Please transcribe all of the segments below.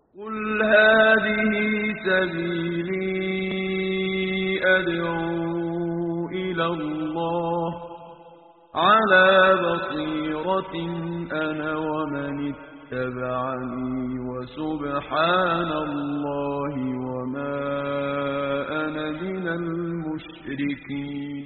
قل هذه سبيلي أدعو إلى الله على بصيرة أنا ومن اتبعني وسبحان الله وما أنا من المشركين.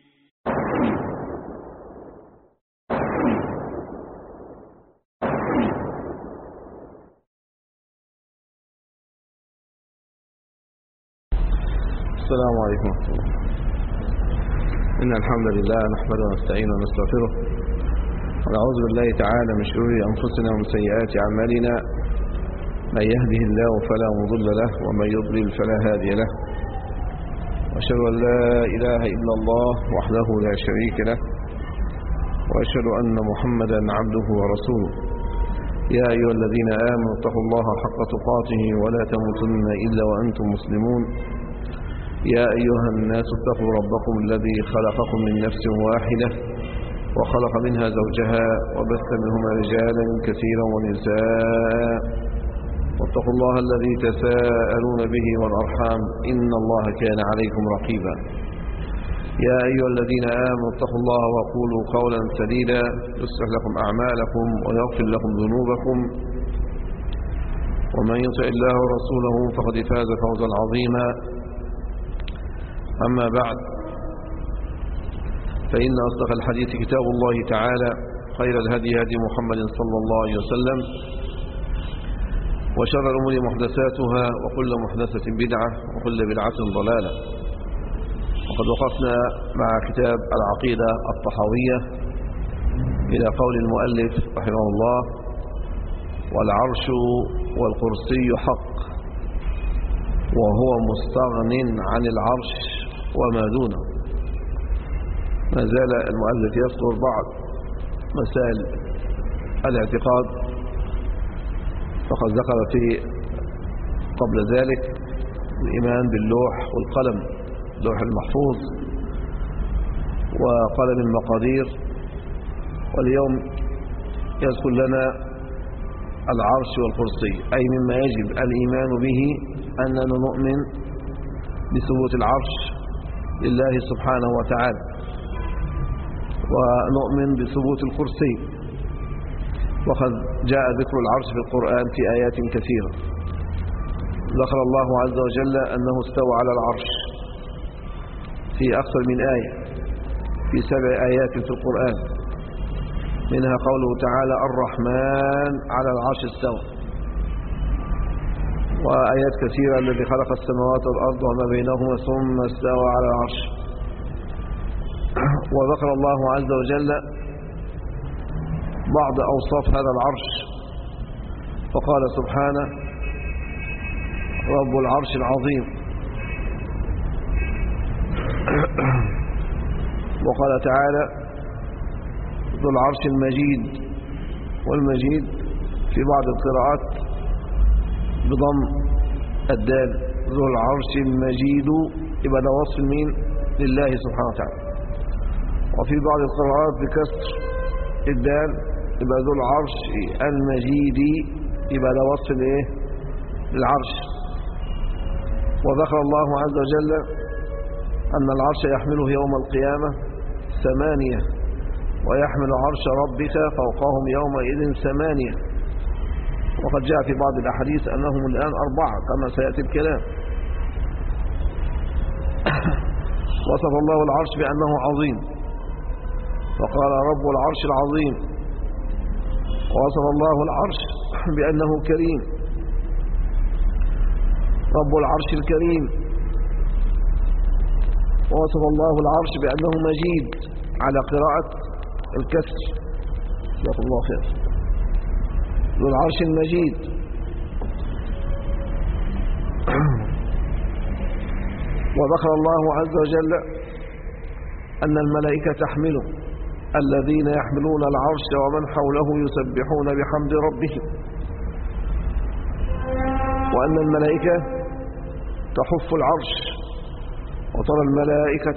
السلام عليكم ورحمة الله. إن الحمد لله نحمده ونستعينه ونستغفره ونعوذ بالله تعالى من شرور أنفسنا ومن سيئات أعمالنا، من يهده الله فلا مضل له ومن يضلل فلا هادي له، وأشهد أن لا إله إلا الله وحده لا شريك له، وأشهد أن محمدا عبده ورسوله. يا أيها الذين آمنوا اتقوا الله حق تقاته ولا تموتن إلا وأنتم مسلمون. يا أيها الناس اتقوا ربكم الذي خلقكم من نفس واحدة وخلق منها زوجها وبث منهما رجالا كثيرا ونساء، واتقوا الله الذي تساءلون به والأرحام إن الله كان عليكم رقيبا. يا أيها الذين آمنوا اتقوا الله وقولوا قولا سديدا يصلح لكم أعمالكم ويغفر لكم ذنوبكم، ومن يطع الله ورسوله فقد فاز فوزا عظيما. أما بعد، فإن أصدق الحديث كتاب الله تعالى، خير الهدي هدي محمد صلى الله عليه وسلم، وشر الأمور محدثاتها وكل محدثة بدعة وكل بدعة ضلالة. وقد وقفنا مع كتاب العقيدة الطحاوية إلى قول المؤلف رحمه الله: والعرش والكرسي حق وهو مستغن عن العرش وما دونه. ما زال المؤلف يذكر بعض مسائل الاعتقاد، فقد ذكر في قبل ذلك الإيمان باللوح والقلم، اللوح المحفوظ وقلم المقادير، واليوم يذكر لنا العرش والكرسي، أي مما يجب الإيمان به أننا نؤمن بثبوت العرش لله سبحانه وتعالى، ونؤمن بثبوت الكرسي. وقد جاء ذكر العرش في القرآن في آيات كثيرة. ذكر الله عز وجل أنه استوى على العرش في أكثر من آية، في 7 آيات في القرآن، منها قوله تعالى: الرحمن على العرش استوى. وآيات كثيرة: الذي خلق السماوات والأرض وما بينهما ثم استوى على العرش. وذكر الله عز وجل بعض أوصاف هذا العرش، فقال سبحانه: رب العرش العظيم. وقال تعالى: ذو العرش المجيد. والمجيد في بعض القراءات بضم الدال، ذو العرش المجيد، يبقى ده وصف مين؟ لله سبحانه وتعالى. وفي بعض القراءات بكسر الدال، يبقى ذو العرش المجيد، يبقى ده وصف الايه؟ للعرش. وذكر الله عز وجل أن العرش يحمله يوم القيامة 8، ويحمل عرش ربك فوقهم يومئذ 8. وقد جاء في بعض الأحاديث أنهم الآن 4 كما سيأتي الكلام. وصف الله العرش بأنه عظيم، وقال: رب العرش العظيم. ووصف الله العرش بأنه كريم، رب العرش الكريم. ووصف الله العرش بأنه مجيد على قراءة الكسر، جزاكم الله خير، ذو العرش المجيد. وذكر الله عز وجل أن الملائكة تحمله، الذين يحملون العرش ومن حوله يسبحون بحمد ربهم. وأن الملائكة تحف العرش، وترى الملائكة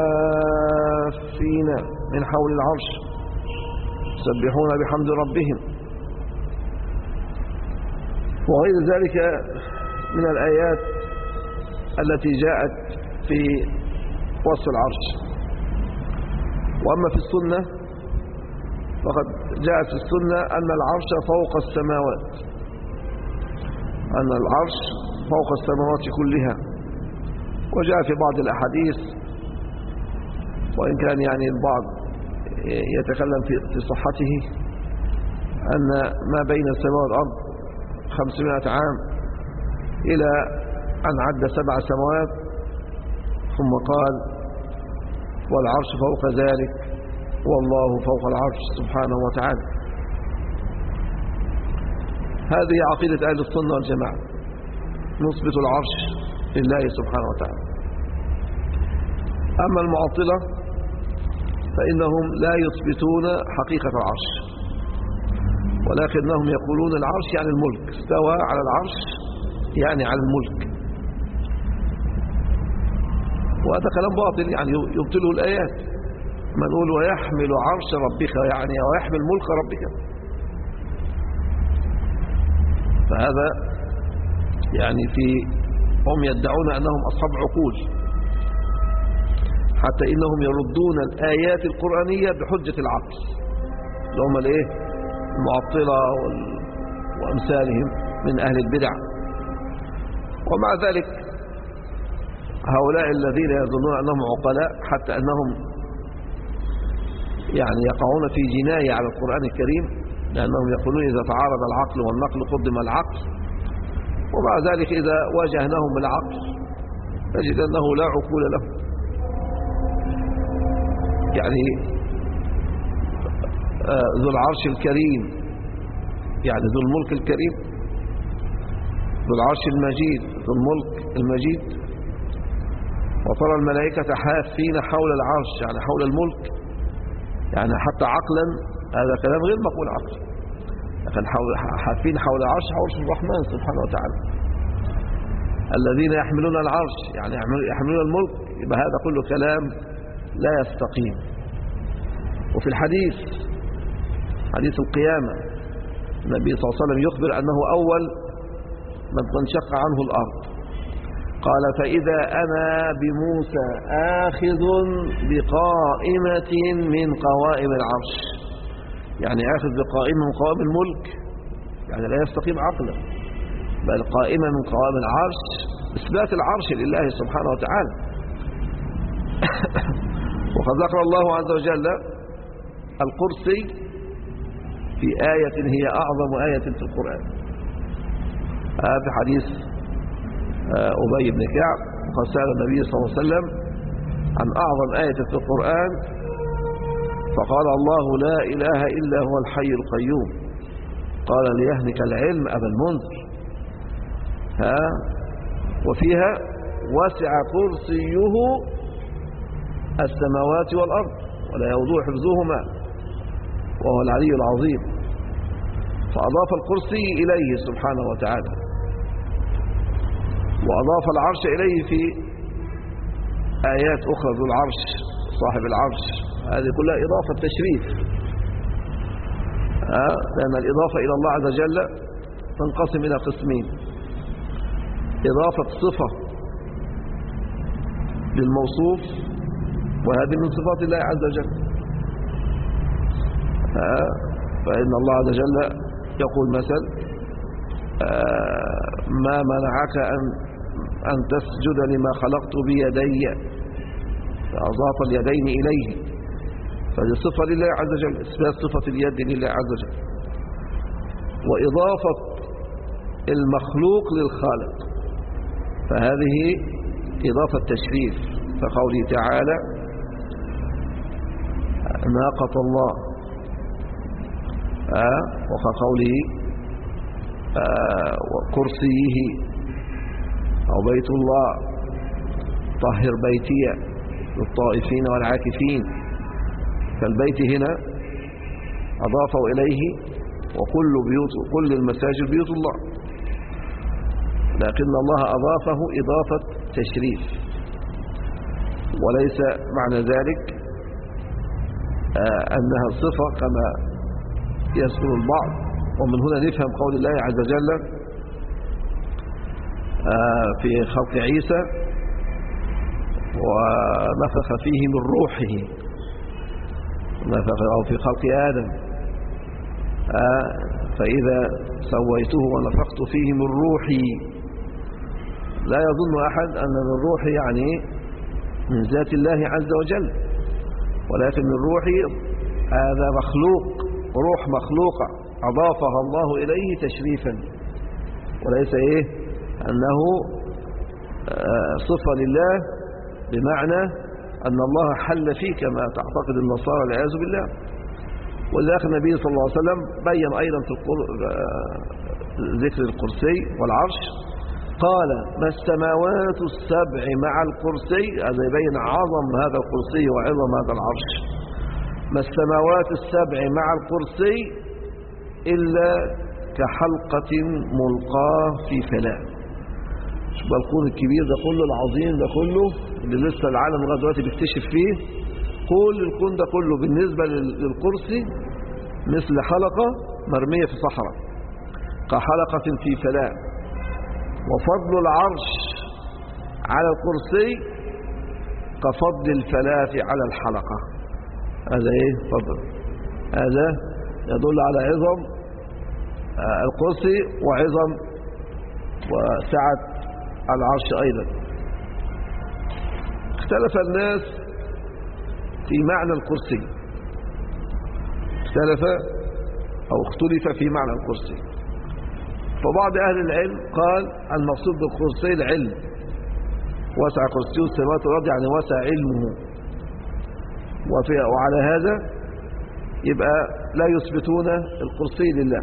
حافين من حول العرش يسبحون بحمد ربهم. وغير ذلك من الآيات التي جاءت في وصف العرش. وأما في السنة فقد جاءت في السنة أن العرش فوق السماوات، أن العرش فوق السماوات كلها. وجاء في بعض الأحاديث، وإن كان يعني البعض يتكلم في صحته، أن ما بين السماء والأرض 500 عام إلى أن عد 7 سماوات، ثم قال والعرش فوق ذلك والله فوق العرش سبحانه وتعالى. هذه عقيدة أهل السنة والجماعة، نثبت العرش لله سبحانه وتعالى. أما المعطلة فإنهم لا يثبتون حقيقة العرش، ولكنهم يقولون العرش يعني الملك، استوى على العرش يعني على الملك. وهذا كلام باطل، يعني يبطله الآيات. ما نقول ويحمل عرش ربك، يعني ويحمل ملك ربك، فهذا يعني هم يدعون أنهم أصحاب عقول، حتى إنهم يردون الآيات القرآنية بحجة العقل، اللي هم المعطلة وأمثالهم من أهل البدع. ومع ذلك هؤلاء الذين يظنون أنهم عقلاء، حتى أنهم يعني يقعون في جناية على القرآن الكريم، لأنهم يقولون إذا تعارض العقل والنقل قدم العقل، ومع ذلك إذا واجهناهم بالعقل نجد أنه لا عقول له. يعني ذو العرش الكريم، يعني ذو الملك الكريم، ذو العرش المجيد، ذو الملك المجيد. وترى الملائكة حافين حول العرش، يعني حول الملك، يعني حتى عقلا هذا كلام غير مقبول عقلا، لكن حافين حول العرش، عرش الرحمن سبحانه وتعالى. الذين يحملون العرش يعني يحملون الملك، يبقى هذا كله كلام لا يستقيم. وفي الحديث، حديث القيامة، النبي صلى الله عليه وسلم يخبر أنه أول من تنشق عنه الأرض. قال فإذا أنا بموسى آخذ بقائمة من قوائم العرش، يعني آخذ بقائمة من قوائم الملك، يعني لا يستقيم عقلا، بل قائمة من قوائم العرش، إثبات العرش لله سبحانه وتعالى. وقد ذكر الله عز وجل الكرسي في آية هي أعظم آية في القرآن، في حديث أبي بن كعب، وقد سأل النبي صلى الله عليه وسلم عن أعظم آية في القرآن، فقال الله لا إله إلا هو الحي القيوم. قال ليهنك العلم أبا المنذر. وفيها وسع كرسيه السماوات والأرض ولا يؤوده حفظهما وهو العلي العظيم، فأضاف الكرسي إليه سبحانه وتعالى، وأضاف العرش إليه في آيات أخرى، ذو العرش، صاحب العرش، هذه كلها إضافة تشريف. لأن الإضافة إلى الله عز وجل تنقسم إلى قسمين: إضافة صفة للموصوف، وهذه من صفات الله عز وجل. فإن الله عز وجل يقول مثل ما منعك أن تسجد لما خلقت بيدي، فأضاف اليدين إليه، فهذه صفة لله عز وجل، إثبات صفة اليد لله عز وجل. وإضافة المخلوق للخالق، فهذه إضافة تشريف، فقوله تعالى ناقة الله، وكقوله وكرسيه أو بيت الله طهر بيتي للطائفين والعاكفين. فالبيت هنا أضافه إليه، وكل المساجد بيوت الله، لكن الله أضافه إضافة تشريف، وليس معنى ذلك أنها صفة كما يذكر البعض. ومن هنا نفهم قول الله عز وجل في خلق عيسى ونفخ فيه من روحه، أو في خلق آدم، فإذا سويته ونفخت فيه من روحي. لا يظن أحد أن من روحي يعني من ذات الله عز وجل، ولكن من روحي هذا مخلوق، روح مخلوقة أضافها الله إليه تشريفا، وليس أنه صفة لله بمعنى أن الله حل فيه كما تعتقد النصارى والعياذ بالله. ولذلك النبي صلى الله عليه وسلم بين أيضا في ذكر الكرسي والعرش، قال ما السماوات السبع مع الكرسي، هذا يبين عظم هذا الكرسي وعظم هذا العرش. ما السماوات السبع مع الكرسي إلا كحلقة ملقاة في فلاة. شوف الكون الكبير ده كله، العظيم ده كله، اللي لسه العالم لغايه دلوقتي بيكتشف فيه، كل الكون ده كله بالنسبة للكرسي مثل حلقة مرمية في صحراء، كحلقة في فلاة. وفضل العرش على الكرسي كفضل الفلاة على الحلقة. هذا فضل، هذا يدل على عظم الكرسي وعظم وسعة العرش أيضا. اختلف الناس في معنى الكرسي، اختلف في معنى الكرسي. فبعض أهل العلم قال المقصود بالكرسي العلم، وسع كرسيه السماوات والأرض يعني وسع علمه، وعلى هذا يبقى لا يثبتون الكرسي لله،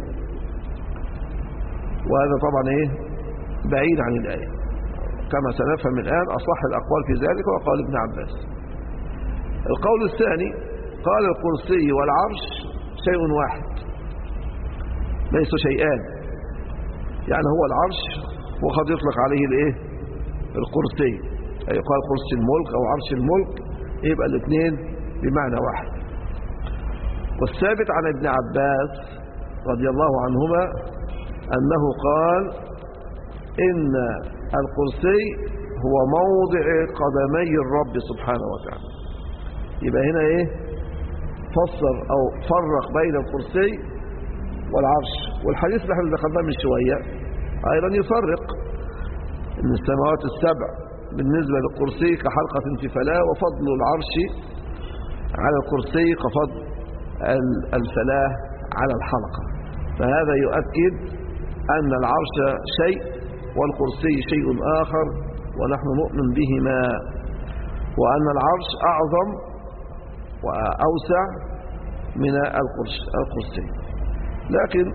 وهذا طبعا بعيد عن الآية كما سنفهم الآن. أصح الأقوال في ذلك وقال ابن عباس. القول الثاني قال الكرسي والعرش شيء واحد، ليس شيئان، يعني هو العرش وقد يطلق عليه الكرسي، أي يقال كرسي الملك أو عرش الملك، يبقى الاثنين بمعنى واحد. والثابت عن ابن عباس رضي الله عنهما أنه قال إن الكرسي هو موضع قدمي الرب سبحانه وتعالى. يبقى هنا فسر أو فرق بين الكرسي والعرش. والحديث اللي احنا ذكرناه من شوية أيضا يفرق إن السماوات السبع بالنسبة للكرسي كحلقة في فلاة، وفضل العرش على الكرسي كفضل الفلاة على الحلقة. فهذا يؤكد أن العرش شيء والكرسي شيء آخر، ونحن نؤمن بهما، وأن العرش أعظم وأوسع من الكرسي. لكن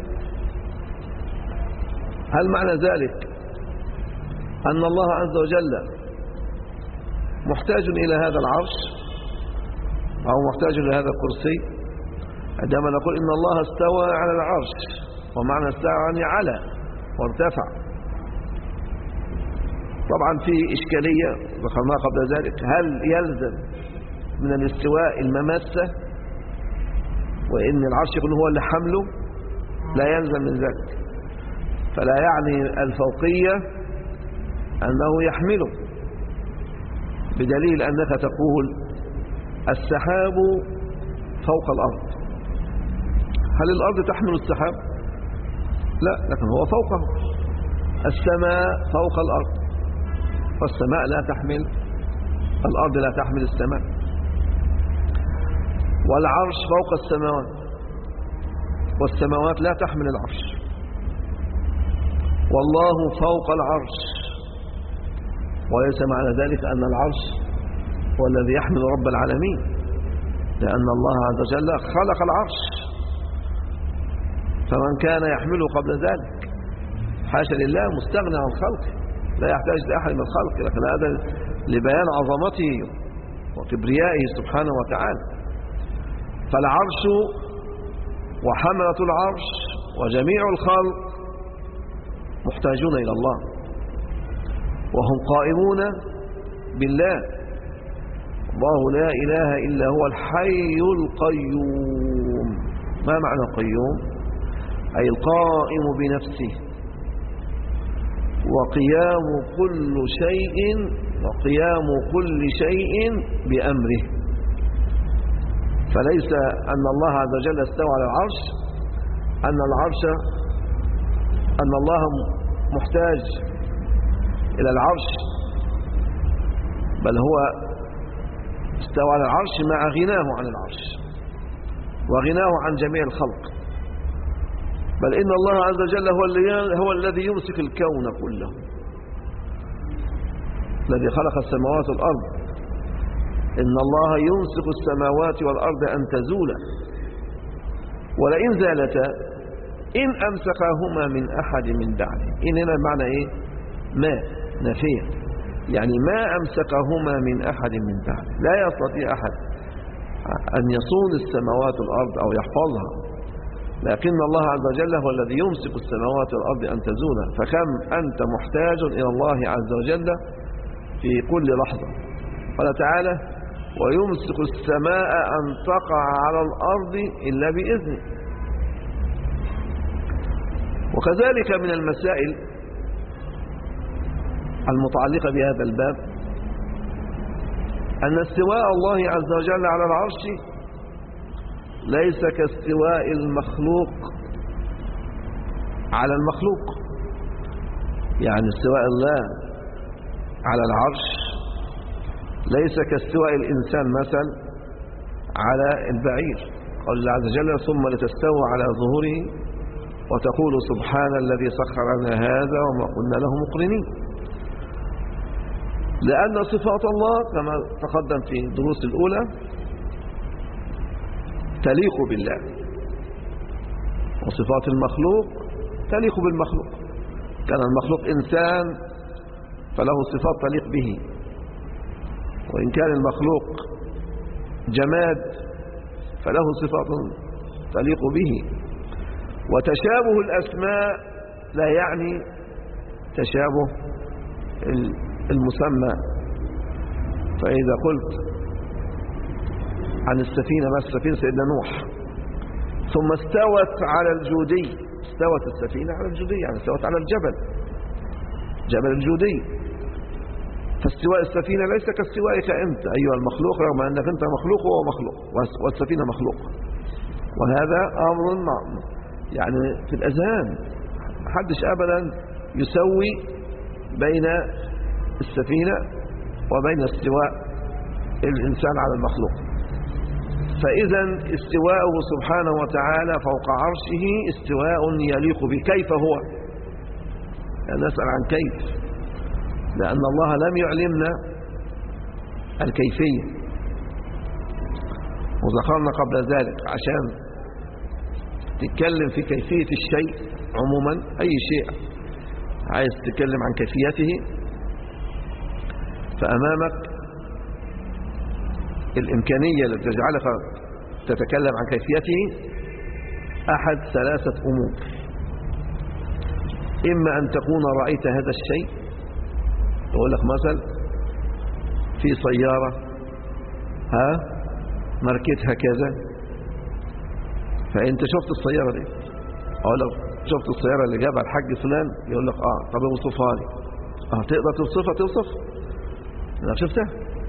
هل معنى ذلك أن الله عز وجل محتاج إلى هذا العرش أو محتاج إلى هذا الكرسي؟ عندما نقول إن الله استوى على العرش، ومعنى استوى يعني على وارتفع. طبعا في إشكالية ذكرناها قبل ذلك، هل يلزم من الاستواء الممسة وإن العرش يكون هو اللي حمله؟ لا يلزم من ذلك. فلا يعني الفوقية أنه يحمله، بدليل أنك تقول السحاب فوق الأرض. هل الأرض تحمل السحاب؟ لا، لكن هو فوقه. السماء فوق الأرض، فالسماء لا تحمل الأرض، لا تحمل السماء. والعرش فوق السماوات، والسماوات لا تحمل العرش. والله فوق العرش، وليس معنى ذلك أن العرش هو الذي يحمل رب العالمين، لأن الله عز وجل خلق العرش، فمن كان يحمله قبل ذلك حاشا لله مستغنى عن خلقه، لا يحتاج لأحد من خلقه، لكن هذا لبيان عظمته وكبريائه سبحانه وتعالى. فالعرش وحملة العرش وجميع الخلق محتاجون إلى الله، وهم قائمون بالله. الله لا إله إلا هو الحي القيوم. ما معنى القيوم؟ أي القائم بنفسه، وقيام كل شيء بأمره. فليس أن الله عز وجل استوى على العرش أن الله محتاج إلى العرش، بل هو استوى على العرش مع غناه عن العرش وغناه عن جميع الخلق. بل إن الله عز وجل هو الذي يمسك الكون كله، الذي خلق السماوات والأرض. إن الله يمسك السماوات والأرض أن تزولا، ولئن زالتا إن أمسكهما من أحد من بعده. إن هنا المعنى إيه؟ ما نفيه، يعني ما أمسكهما من أحد من بعده. لا يستطيع أحد أن يصون السماوات والأرض أو يحفظها، لكن الله عز وجل هو الذي يمسك السماوات والأرض أن تزولا. فكم أنت محتاج إلى الله عز وجل في كل لحظة. قال تعالى: ويمسك السماء أن تقع على الأرض إلا بإذنه. وكذلك من المسائل المتعلقة بهذا الباب أن استواء الله عز وجل على العرش ليس كاستواء المخلوق على المخلوق. يعني استواء الله على العرش ليس كاستواء الإنسان مثلا على البعير. قال الله عز وجل: ثم لتستوى على ظهوره وتقول سبحان الذي سخر لنا هذا وما كنا له مقرنين. لأن صفات الله كما تقدم في الدروس الأولى تليق بالله، وصفات المخلوق تليق بالمخلوق. كان المخلوق إنسان فله صفات تليق به، وإن كان المخلوق جماد فله صفات تليق به. وتشابه الأسماء لا يعني تشابه المسمى. فإذا قلت عن السفينة ما السفينة سيدنا نوح، ثم استوت على الجودي، استوت السفينة على الجودي يعني استوت على جبل الجودي. فاستواء السفينة ليس كاستوائك أنت أيها المخلوق، رغم أنك أنت مخلوق وهو مخلوق والسفينة مخلوق. وهذا أمر يعني في الأذهان، محدش أبدا يسوي بين السفينة وبين استواء الإنسان على المخلوق. فإذا استواءه سبحانه وتعالى فوق عرشه استواء يليق به. كيف هو؟ يعني نسأل عن كيف، لأن الله لم يعلمنا الكيفية، وذكرنا قبل ذلك عشان تتكلم في كيفية الشيء عموما، أي شيء عايز تتكلم عن كيفيته فأمامك الإمكانية التي تجعلك تتكلم عن كيفيته أحد ثلاثة أمور: إما أن تكون رأيت هذا الشيء، يقول لك مثلا في سيارة ماركتها كذا، فأنت شفت السيارة دي، أقول لك شفت السيارة اللي جابها الحاج فلان، يقول لك طب اوصفها لي. تقدر توصفها؟ توصف أنا شفتها.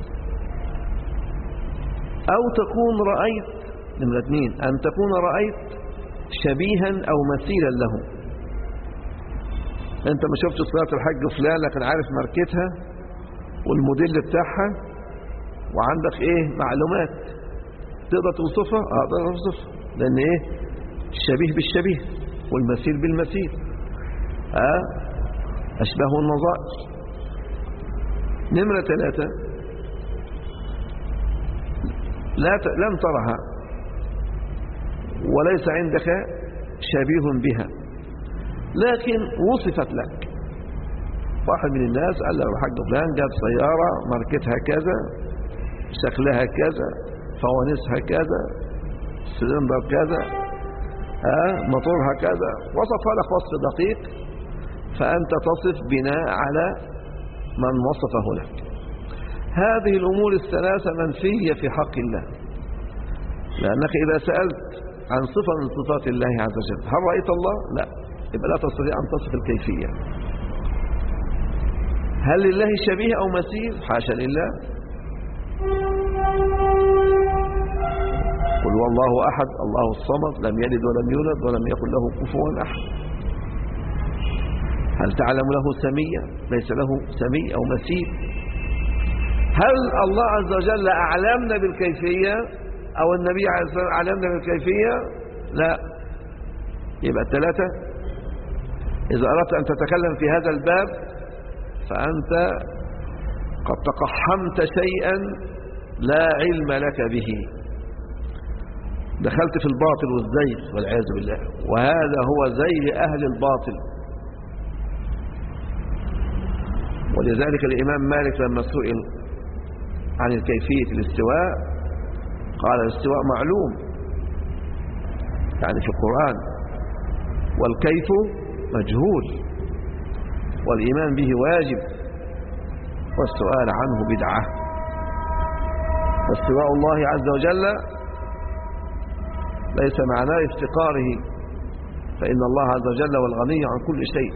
أو تكون رأيت، نمرة 2، أن تكون رأيت شبيها أو مثيلا له. أنت ما شفتش سيارة الحاج فلان لكن عارف ماركتها والموديل بتاعها وعندك معلومات تقدر توصفها. أقدر أوصفها، لأن الشبيه بالشبيه والمثيل بالمثيل، أشباه النظائر. نمرة 3، لم ترها وليس عندك شبيه بها، لكن وصفت لك. واحد من الناس قال له الحاج فلان جاب سيارة ماركتها كذا، شكلها كذا، فوانيسها كذا، سلندر كذا، موتورها كذا، وصفها لك وصف دقيق، فأنت تصف بناء على من وصفه لك. هذه الأمور الثلاثة منفية في حق الله، لأنك إذا سألت عن صفة من صفات الله عز وجل هل رأيت الله؟ لا، يبقى لا تستطيع أن تصف الكيفية. هل لله شبيه أو مثيل؟ حاشا لله. قل هو الله أحد الله الصمد لم يلد ولم يولد ولم يكن له كفوا أحد. هل تعلم له سميا؟ ليس له سمي أو مثيل. هل الله عز وجل أعلمنا بالكيفية أو النبي عليه الصلاة والسلام أعلمنا بالكيفية؟ لا. يبقى الثلاثة. إذا أردت أن تتكلم في هذا الباب فأنت قد تقحمت شيئا لا علم لك به، دخلت في الباطل والزيغ والعياذ بالله، وهذا هو زيغ أهل الباطل. ولذلك الإمام مالك لما سئل عن كيفية الاستواء قال الاستواء معلوم يعني في القرآن، والكيف مجهول، والإيمان به واجب، والسؤال عنه بدعة. واستواء الله عز وجل ليس معناه افتقاره، فإن الله عز وجل هو الغني عن كل شيء،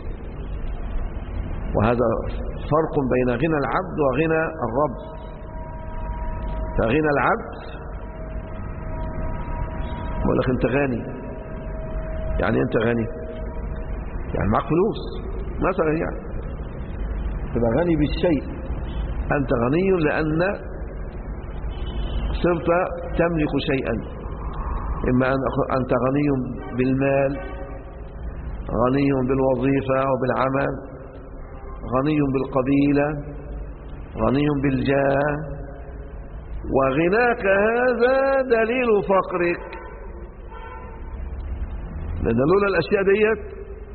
وهذا فرق بين غنى العبد وغنى الرب. فغنى العبد يقول لك انت غني، يعني انت غني يعني معك فلوس مثلا، يعني تبقى غني بالشيء، انت غني لان صرت تملك شيئا، اما انت غني بالمال، غني بالوظيفة وبالعمل، غني بالقبيلة، غني بالجاه. وغناك هذا دليل فقرك، لأن لولا الأشياء ديت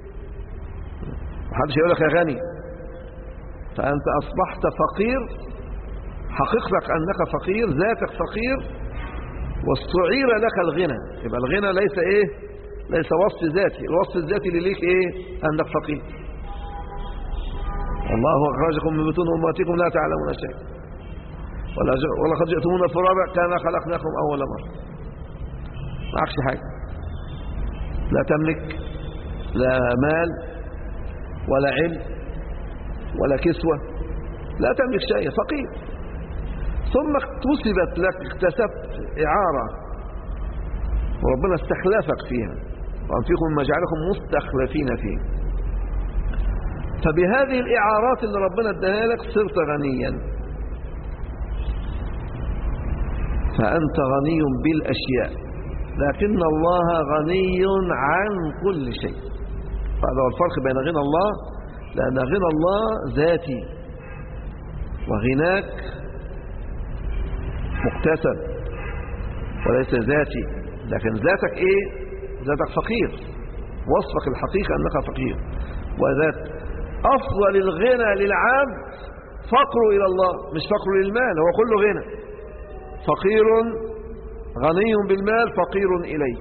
محدش يقول لك يا غني، فأنت أصبحت فقير، حقيقتك أنك فقير، ذاتك فقير، واستعير لك الغنى. يبقى الغنى ليس إيه؟ ليس وصف ذاتي، الوصف الذاتي اللي ليك إيه؟ أنك فقير. الله أخرجكم من بطون أمهاتكم لا تعلمون شيئا ولقد جئتمونا فرادى كما خلقناكم أول مرة. معكش حاجة، لا تملك لا مال ولا علم ولا كسوة، لا تملك شيء، فقير. ثم اكتسبت لك، اكتسبت إعارة وربنا استخلفك فيها، وأنفقوا مما جعلكم مستخلفين فيه. فبهذه الإعارات اللي ربنا اداها لك صرت غنيا، فأنت غني بالأشياء، لكن الله غني عن كل شيء. فهذا هو الفرق بين غنى الله، لأن غنى الله ذاتي، وغناك مكتسب وليس ذاتي. لكن ذاتك إيه؟ ذاتك فقير، وصفك الحقيقة أنك فقير. وذات أفضل الغنى للعبد فقره إلى الله، مش فقره للمال، هو كله غنى. فقير غني بالمال فقير إليه،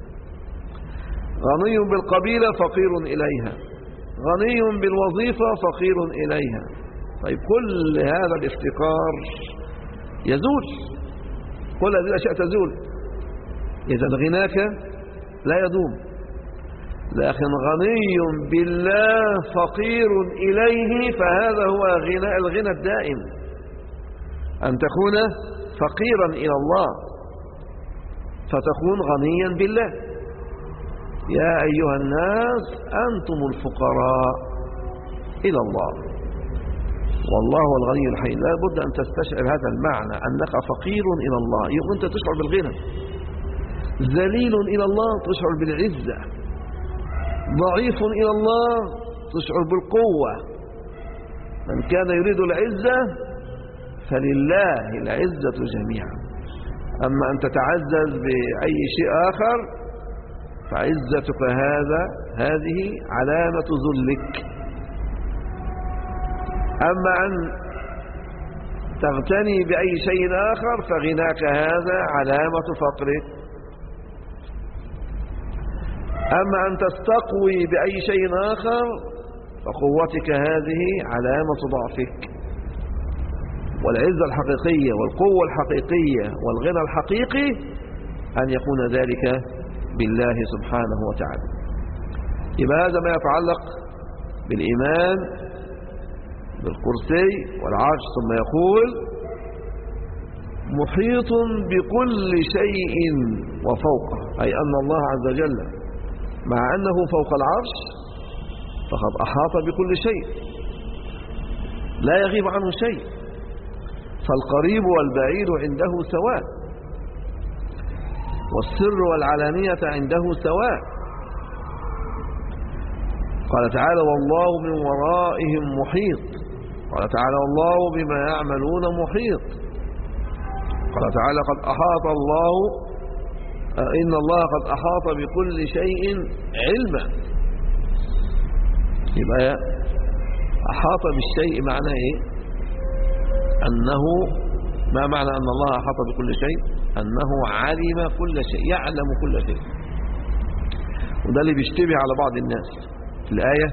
غني بالقبيلة فقير إليها، غني بالوظيفة فقير إليها. طيب كل هذا الافتقار يزول، كل هذه الأشياء تزول. إذا غناك لا يدوم، لكن غني بالله فقير إليه، فهذا هو الغنى الدائم، أن تكون فقيرا إلى الله فتكون غنيا بالله. يا أيها الناس أنتم الفقراء إلى الله والله هو الغني الحميد. لا بد أن تستشعر هذا المعنى، أنك فقير إلى الله، يبقى أنت تشعر بالغنى. ذليل إلى الله تشعر بالعزة، ضعيف إلى الله تشعر بالقوة. من كان يريد العزة فلله العزة جميعا. أما أن تتعزز بأي شيء آخر فعزتك هذه علامة ذلك. أما أن تغتني بأي شيء آخر فغناك هذا علامة فقرك. أما أن تستقوي بأي شيء آخر فقوتك هذه علامة ضعفك. والعزة الحقيقية والقوة الحقيقية والغنى الحقيقي أن يكون ذلك بالله سبحانه وتعالى. يبقى هذا ما يتعلق بالإيمان بالكرسي والعرش، ثم يقول محيط بكل شيء وفوقه، أي أن الله عز وجل مع أنه فوق العرش فقد أحاط بكل شيء لا يغيب عنه شيء، فالقريب والبعيد عنده سواء، والسر والعلانية عنده سواء. قال تعالى والله من ورائهم محيط، قال تعالى والله بما يعملون محيط، قال تعالى قد أحاط الله إن الله قد أحاط بكل شيء علما. يبقى أحاط بالشيء معناه إيه؟ أنه ما معنى أن الله أحاط بكل شيء؟ أنه علم كل شيء، يعلم كل شيء. وده اللي بيشتبه على بعض الناس في الآية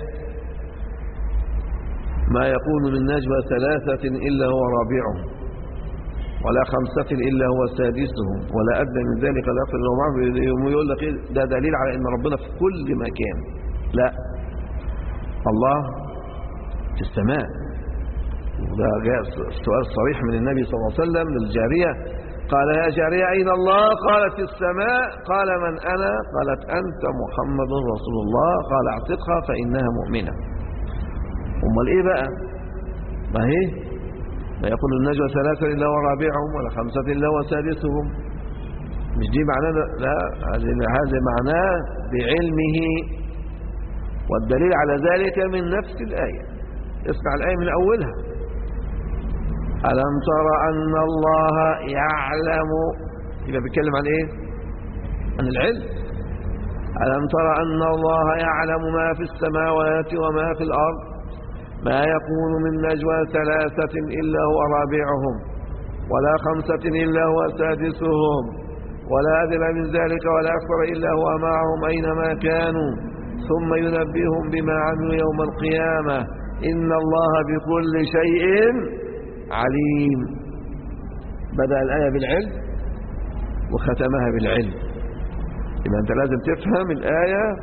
ما يكون من نجوى ثلاثة إلا هو رابعهم ولا خمسة إلا هو سادسهم ولا أدنى من ذلك لا يقل له معه. يقول لك ده دليل على أن ربنا في كل مكان. لا، الله في السماء. وده جاء سؤال صريح من النبي صلى الله عليه وسلم للجارية، قال يا جارية أين الله؟ قالت في السماء. قال من أنا؟ قالت أنت محمد رسول الله. قال اعتقها فإنها مؤمنة. أمال إيه بقى؟ ما هي لا يكون النجوى ثلاثة إلا هو رابعهم ولا خمسة إلا هو سادسهم. مش دي معناه؟ لا، هذا معناه بعلمه، والدليل على ذلك من نفس الآية. اسمع الآية من أولها: ألم تر أن الله يعلم. يبقى بيتكلم عن إيه؟ عن العلم. ألم تر أن الله يعلم ما في السماوات وما في الأرض ما يكون من نجوى ثلاثة إلا هو رابعهم ولا خمسة إلا هو سادسهم ولا أدنى من ذلك ولا أكثر إلا هو معهم أينما كانوا ثم ينبئهم بما عملوا يوم القيامة إن الله بكل شيء عليم. بدأ الآية بالعلم وختمها بالعلم. إذا أنت لازم تفهم الآية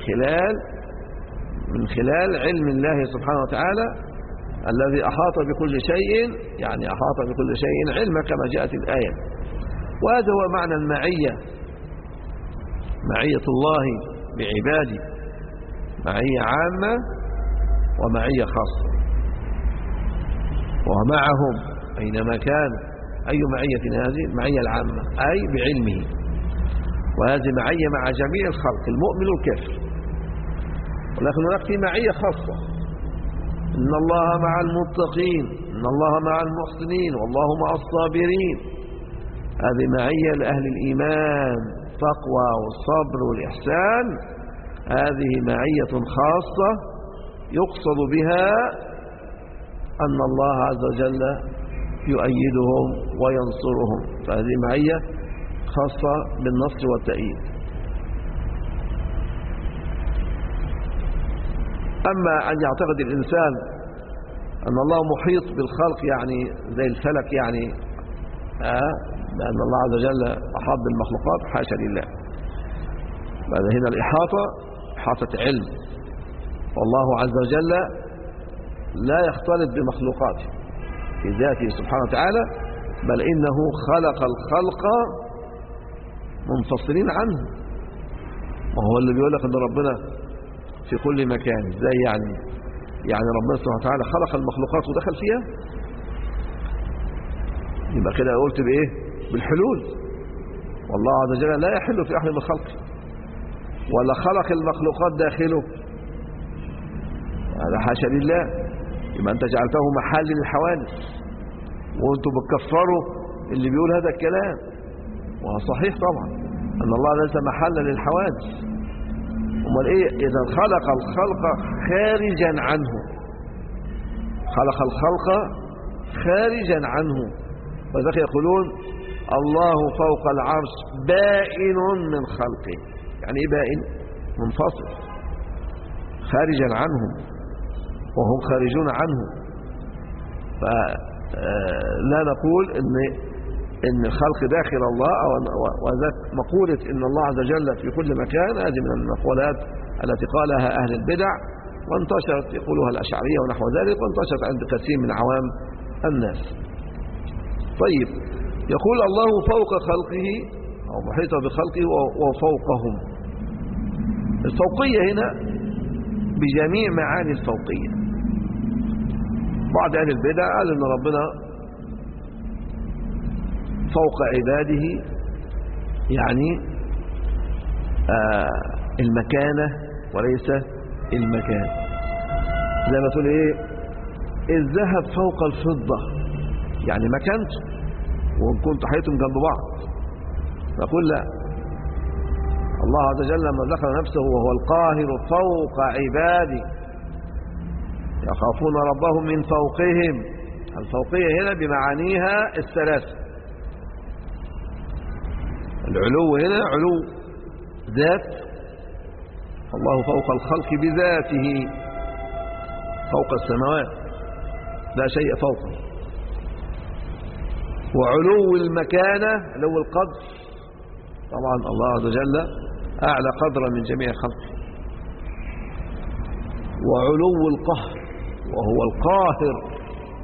من خلال علم الله سبحانه وتعالى الذي أحاط بكل شيء، يعني أحاط بكل شيء علما كما جاءت الآية. وهذا هو معنى المعية، معية الله بعباده، معية عامة ومعية خاصة. ومعهم أينما كانوا. أي معية هذه؟ المعية العامة أي بعلمه، وهذه معية مع جميع الخلق المؤمن والكافر. ولكن هناك في معية خاصة: إن الله مع المتقين، إن الله مع المحسنين، والله مع الصابرين. هذه معية لأهل الإيمان، التقوى والصبر والإحسان. هذه معية خاصة يقصد بها أن الله عز وجل يؤيدهم وينصرهم، فهذه معية خاصة بالنصر والتأييد. أما أن يعتقد الإنسان أن الله محيط بالخلق، يعني زي الفلك، يعني لأن الله عز وجل أحاط بالمخلوقات، حاشا لله. بعد هنا الإحاطة إحاطة علم، والله عز وجل لا يختلط بمخلوقاته في ذاته سبحانه وتعالى، بل إنه خلق الخلق منفصلين عنه. وهو اللي بيقول لك أن ربنا في كل مكان. ازاي يعني ربنا سبحانه وتعالى خلق المخلوقات ودخل فيها؟ يبقى كده قلت بايه؟ بالحلول. والله عز وجل لا يحل في احد من خلقه، ولا خلق المخلوقات داخله، هذا حاشا لله. يبقى انت جعلته محل للحوادث، وانتم بتكفروا اللي بيقول هذا الكلام. وهو صحيح طبعا ان الله ليس محلا للحوادث. امال ايه؟ اذا خلق الخلق خارجا عنه، خلق الخلق خارجا عنه. وذلك يقولون الله فوق العرش بائن من خلقه. يعني ايه بائن؟ منفصل، خارجا عنهم وهم خارجون عنه. فلا نقول ان الخلق داخل الله، وذلك مقولة ان الله عز وجل في كل مكان، هذه من المقولات التي قالها اهل البدع وانتشرت يقولها الأشعرية ونحو ذلك، وانتشرت عند كثير من عوام الناس. طيب، يقول الله فوق خلقه أو محيط بخلقه وفوقهم. الفوقية هنا بجميع معاني الفوقية. بعض أهل البدع قال إن ربنا فوق عباده، يعني المكانة وليس المكان. زي ما تقول ايه، الذهب فوق الفضة، يعني مكانته، وإن كنت حياتهم جنب بعض. نقول لا، الله عز وجل لما ذكر نفسه وهو القاهر فوق عباده يخافون ربهم من فوقهم. الفوقية هنا بمعانيها الثلاثة. العلو هنا علو ذات، الله فوق الخلق بذاته، فوق السماوات لا شيء فوقه. وعلو المكانة علو القدر، طبعا الله عز وجل أعلى قدرا من جميع خلقه. وعلو القهر، وهو القاهر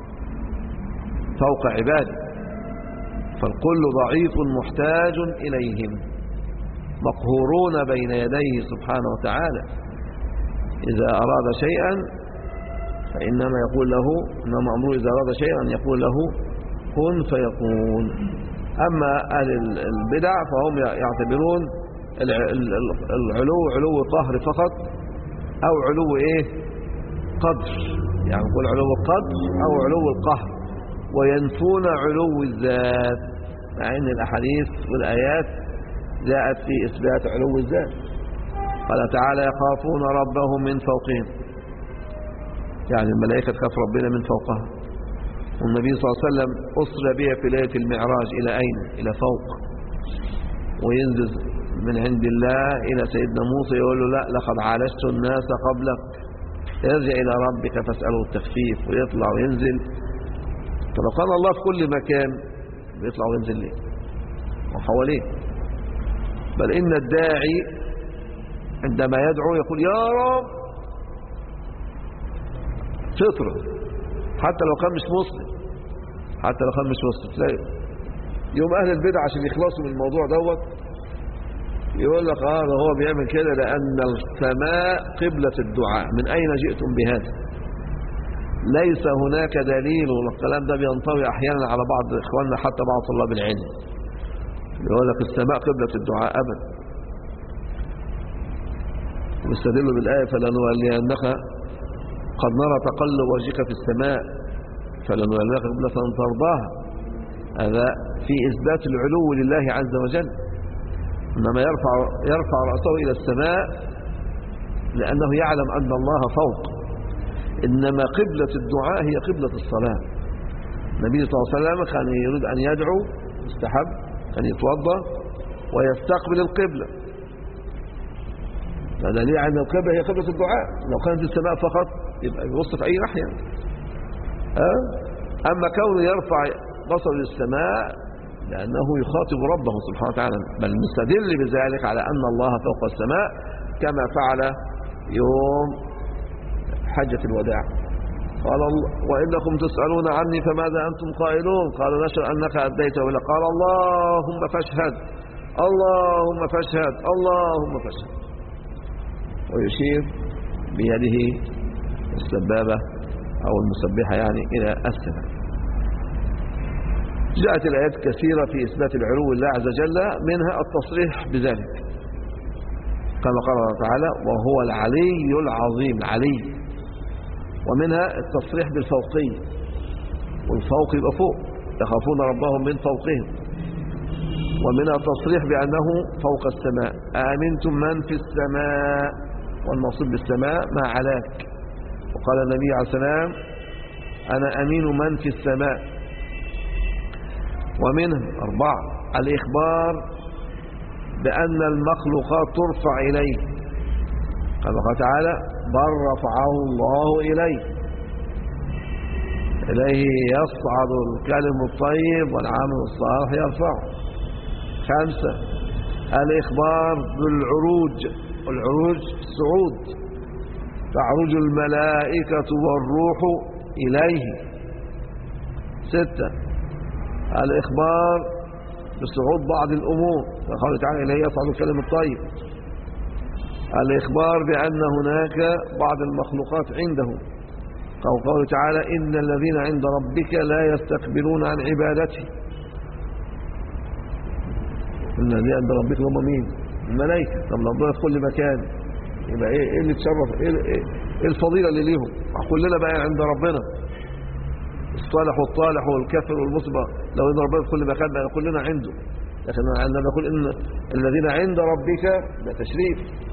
فوق عباده، فالكل ضعيف محتاج إليهم، مقهورون بين يديه سبحانه وتعالى. إذا أراد شيئا فإنما يقول له، إنما أمره إذا أراد شيئا أن يقول له كن فيكون. أما أهل البدع فهم يعتبرون العلو علو قهر فقط، أو علو إيه قدر، يعني يقول علو القدر أو علو القهر، وينفون علو الذات، مع أن الأحاديث والآيات جاءت في إثبات علو الذات. قال تعالى يخافون ربهم من فوقهم، يعني الملائكة تخاف ربنا من فوقها. والنبي صلى الله عليه وسلم أسرى به في ليلة المعراج إلى أين؟ إلى فوق، وينزل من عند الله إلى سيدنا موسى يقول له لا، لقد عالجت الناس قبلك، ارجع إلى ربك فاسأله التخفيف، ويطلع وينزل. فلو كان الله في كل مكان بيطلع وينزل ليه وحواليه؟ بل إن الداعي عندما يدعو يقول يا رب، فطرة، حتى لو كان مش مسلم، حتى لو كان مش مسلم. تلاقي يوم أهل البدع عشان يخلصوا من الموضوع دوت يقول لك ده هو بيعمل كده لأن السماء قبلة الدعاء، من أين جئتم بهذا؟ ليس هناك دليل. والكلام ده بينطوي أحيانا على بعض إخواننا، حتى بعض طلاب العلم، يقول لك السماء قبلة الدعاء أبدا، واستدلوا بالآية فلنولينك قد نرى تقلب وجهك في السماء فلنولينك قبلة ترضاها. هذا في إثبات العلو لله عز وجل، إنما يرفع رأسه إلى السماء لأنه يعلم أن الله فوق. إنما قبلة الدعاء هي قبلة الصلاة. النبي صلى الله عليه وسلم كان يريد أن يدعو، يستحب أن يتوضأ ويستقبل القبلة، هذا ليه؟ عند القبلة هي قبلة الدعاء. لو كانت السماء فقط يبقى يبص في أي ناحية. أما كونه يرفع بصره للسماء لأنه يخاطب ربه سبحانه وتعالى، بل مستدل بذلك على أن الله فوق السماء، كما فعل يوم حجة الوداع. قال وإنكم تسألون عني فماذا أنتم قائلون؟ قالوا نشهد أنك أديت، ولا قال اللهم فاشهد، اللهم فاشهد، اللهم فاشهد، ويشير بيده السبابة أو المسبحة يعني إلى السماء. جاءت الآيات كثيرة في إثبات العلو لله عز وجل، منها التصريح بذلك كما قال الله تعالى وهو العلي العظيم، العلي. ومنها التصريح بالفوقية، والفوق يبقى فوق، يخافون ربهم من فوقهم. ومنها التصريح بأنه فوق السماء، آمنتم من في السماء، والمقصود بالسماء ما علاك. وقال النبي عليه السلام أنا أمين من في السماء. ومنها 4 الإخبار بأن المخلوقات ترفع إليه، قال الله تعالى بل رفعه الله إليه يصعد الكلم الطيب والعمل الصالح يرفعه. 5 الإخبار بالعروج، والعروج الصعود، تعرج الملائكة والروح إليه. 6 الإخبار بصعود بعض الأمور قال تعالى إليه يصعد الكلم الطيب. الإخبار بأن هناك بعض المخلوقات عنده قوله تعالى إن الذين عند ربك لا يستكبرون عن عبادته. إن الذين عند ربك هم مين؟ الملائكة. طب ربنا في كل مكان يبقى إيه اللي تشرف إيه الفضيلة اللي ليهم؟ كلنا بقى عند ربنا الصالح والطالح والكافر والمصبر. لو إن ربنا في كل مكان بقى كلنا عنده. لكن عندما نقول إن الذين عند ربك ده تشريف.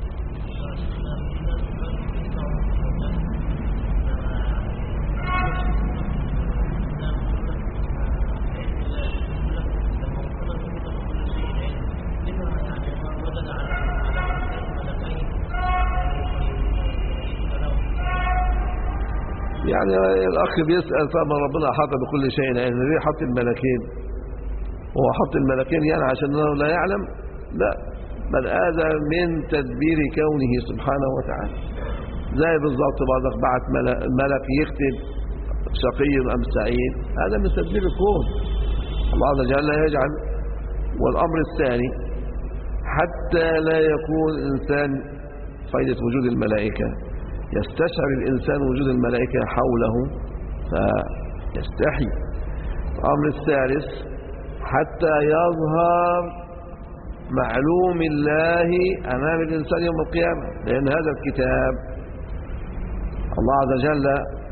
يعني الأخ بيسأل فما ربنا أحاط بكل شيء يعني ليه حط الملكين؟ هو حط الملكين يعني عشان الله لا يعلم؟ لا، بل هذا من تدبير كونه سبحانه وتعالى. زي بالظبط بعضك بعت ملك يكتب شقي أم سعيد، هذا من تدبير الكون. الله عز وجل يجعل. والأمر الثاني حتى لا يكون الإنسان فائدة وجود الملائكة يستشعر الإنسان وجود الملائكة حوله فيستحي. الأمر الثالث حتى يظهر معلوم الله أمام الإنسان يوم القيامة، لأن هذا الكتاب الله عز وجل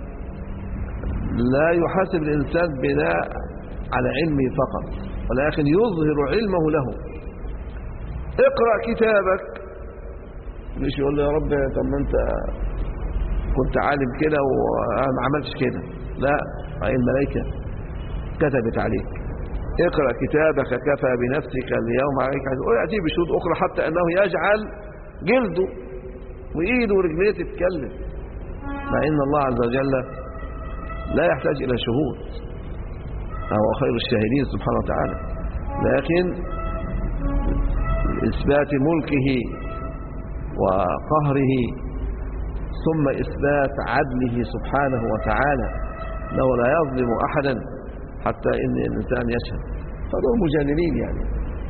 لا يحاسب الإنسان بناء على علمه فقط، ولكن يظهر علمه له. اقرأ كتابك، مش يقول له يا رب طب ما أنت كنت عالم كده وأنا ما عملتش كده. لا، الملائكة كتبت عليك. اقرأ كتابك كفى بنفسك اليوم عليك ويأتي بشهود أخرى حتى أنه يجعل جلده وإيده ورجليه تتكلم، مع إن الله عز وجل لا يحتاج إلى شهود، هو خير الشاهدين سبحانه وتعالى، لكن إثبات ملكه وقهره ثم إثبات عدله سبحانه وتعالى لو لا يظلم أحدا حتى إن الإنسان يشهد. فدول مجانبين يعني.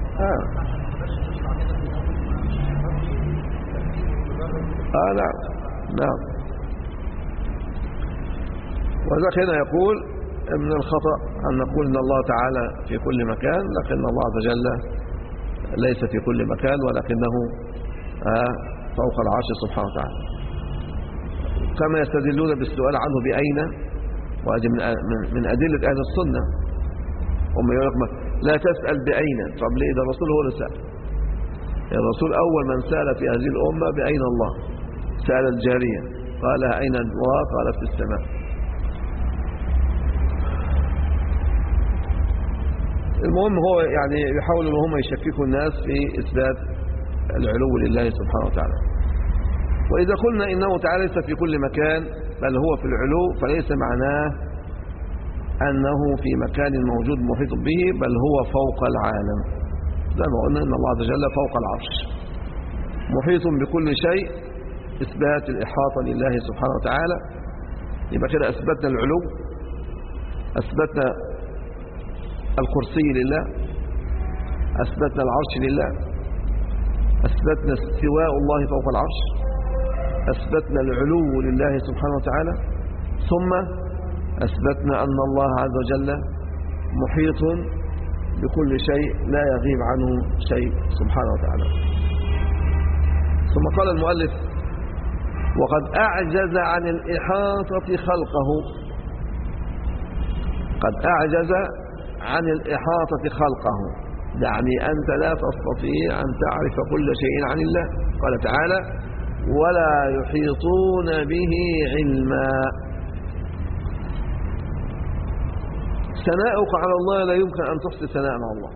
نعم. وذلك هنا يقول من الخطأ أن نقول إن الله تعالى في كل مكان، لكن الله عز وجل ليس في كل مكان ولكنه فوق العرش سبحانه وتعالى. كما يستدلون بالسؤال عنه بأين، وهذه من أدلة أهل السنة. هم يقول لا تسأل بأين. طب ليه؟ ده الرسول هو اللي سأل. الرسول أول من سأل في هذه الأمة بأين الله. سأل الجارية قال أين الله؟ قالت في السماء. المهم هو يعني يحاولوا ان هم يشككوا الناس في إثبات العلو لله سبحانه وتعالى. وإذا قلنا إنه تعالى ليس في كل مكان بل هو في العلو، فليس معناه أنه في مكان موجود محيط به، بل هو فوق العالم. زي ما قلنا إن الله عز وجل فوق العرش محيط بكل شيء، إثبات الإحاطة لله سبحانه وتعالى. يبقى كده أثبتنا العلو، أثبتنا الكرسي لله، أثبتنا العرش لله، أثبتنا استواء الله فوق العرش، أثبتنا العلو لله سبحانه وتعالى، ثم أثبتنا أن الله عز وجل محيط بكل شيء لا يغيب عنه شيء سبحانه وتعالى. ثم قال المؤلف وقد أعجز عن الإحاطة خلقه. قد أعجز عن الإحاطة خلقه، يعني أنت لا تستطيع أن تعرف كل شيء عن الله. قال تعالى ولا يحيطون به علما. ثناؤك على الله لا يمكن أن تحصي ثناء على الله.